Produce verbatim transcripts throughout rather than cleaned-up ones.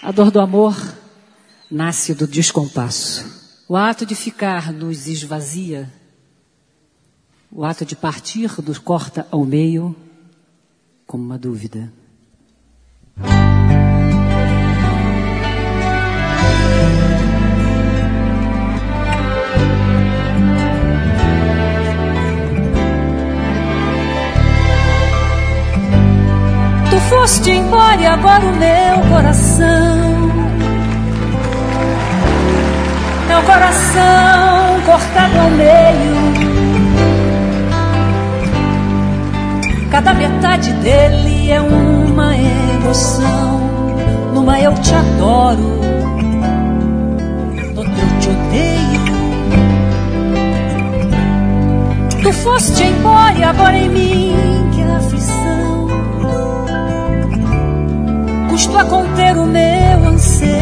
A dor do amor nasce do descompasso. O ato de ficar nos esvazia. O ato de partir nos corta ao meio como uma dúvida. Tu foste embora e agora o meu coração, meu coração cortado ao meio. Cada metade dele é uma emoção. Numa eu te adoro, noutra eu te odeio. Tu foste embora e agora em mim que a aflição. Custo a conter o meu anseio.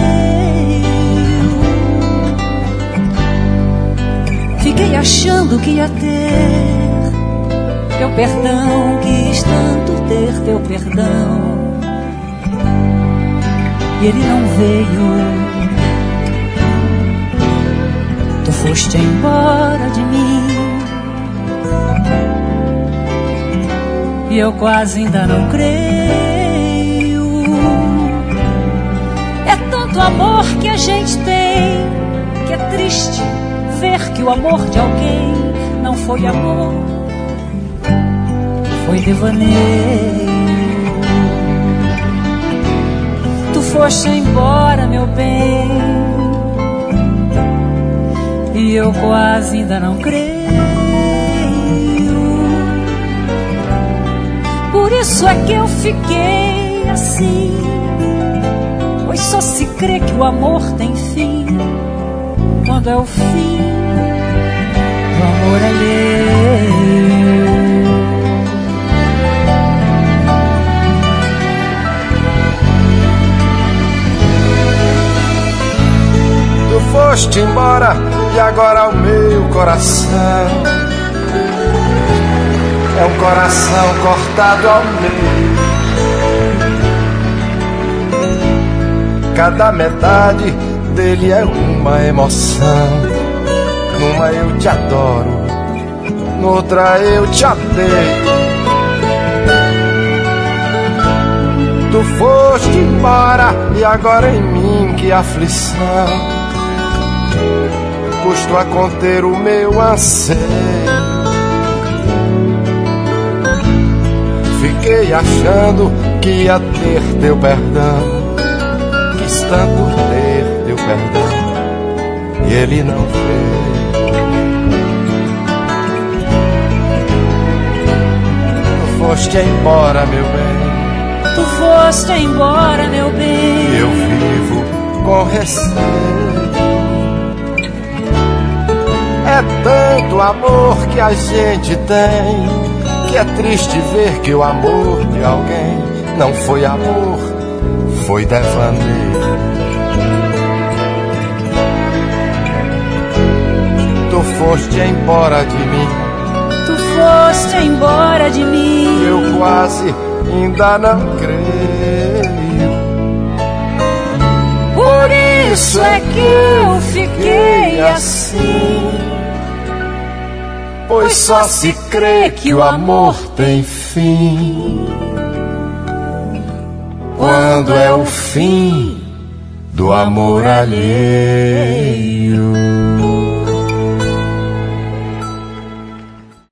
Fiquei achando que ia ter teu perdão, quis tanto ter teu perdão, e ele não veio. Tu foste embora de mim e eu quase ainda não creio. É tanto amor que a gente tem que é triste ver que o amor de alguém não foi amor, foi devaneio. Tu foste embora, meu bem, e eu quase ainda não creio. Por isso é que eu fiquei assim, pois só se crê que o amor tem fim quando é o fim do amor alheio. Tu foste embora e agora o meu coração é um coração cortado ao meio. Cada metade dele é uma emoção. Numa eu te adoro, noutra eu te odeio. Tu foste embora e agora em mim que aflição. Custo a conter o meu anseio. Fiquei achando que ia ter teu perdão, quis tanto ter teu perdão, e ele não veio. Tu foste embora, meu bem, tu foste embora, meu bem, e eu vivo com receio. É tanto amor que a gente tem, que é triste ver que o amor de alguém não foi amor, foi devaneio. Tu foste embora de mim, tu foste embora de mim, eu quase ainda não creio. Por isso é que eu fiquei assim, pois só se crê que o amor tem fim quando é o fim do amor alheio.